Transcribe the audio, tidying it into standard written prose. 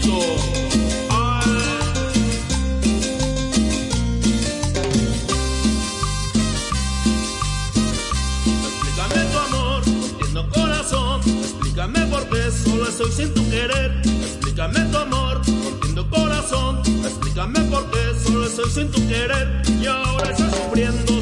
Paquito. Ay. Explícame tu amor, no entiendo corazón. Explícame por qué solo estoy sin tu querer. Explícame tu amor, no entiendo corazón. Explícame por qué solo estoy sin tu querer. Y ahora estoy sufriendo